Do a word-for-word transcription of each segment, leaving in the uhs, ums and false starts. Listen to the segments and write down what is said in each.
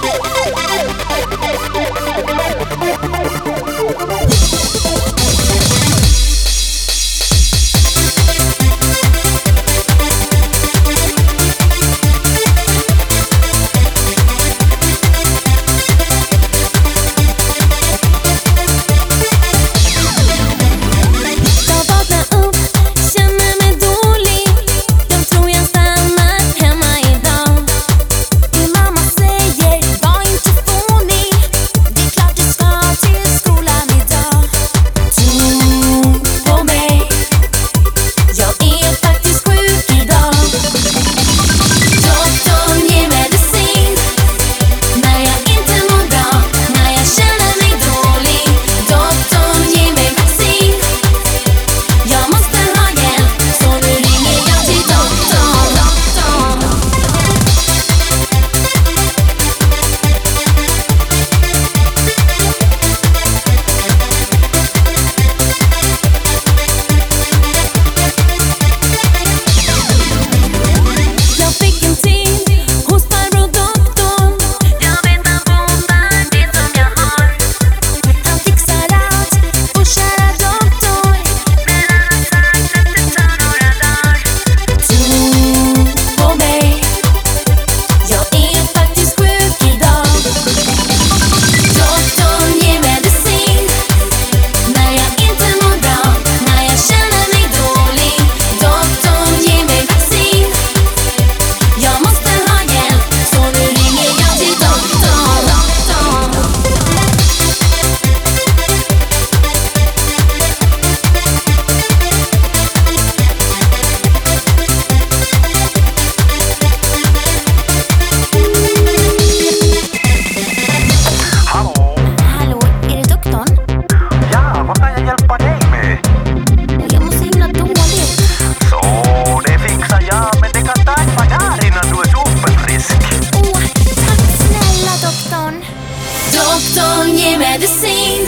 Doktorn ger medicin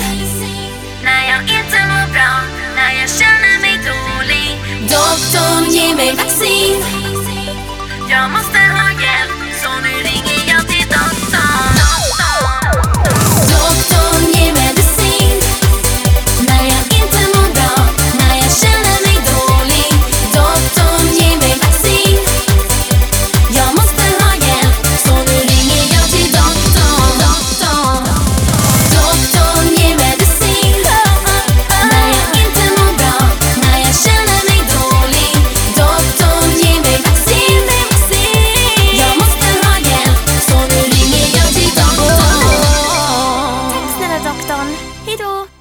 när jag inte mår bra, när jag känner mig dålig. Doktorn ger mig vaccin, jag måste ha hjälp, så nu ringer jag till doktorn. Doktorn ger medicin när jag inte mår bra, när jag känner mig dålig. Doktorn ger mig vaccin, jag måste ha hjälp, så nu ringer jag till doktorn. Doktorn, doktorn ger medicin när jag inte mår bra, när jag känner mig dålig. Doktorn ger mig vaccin, jag måste ha hjälp, så nu ringer jag till doktorn. Tack snälla doktorn, hejdå.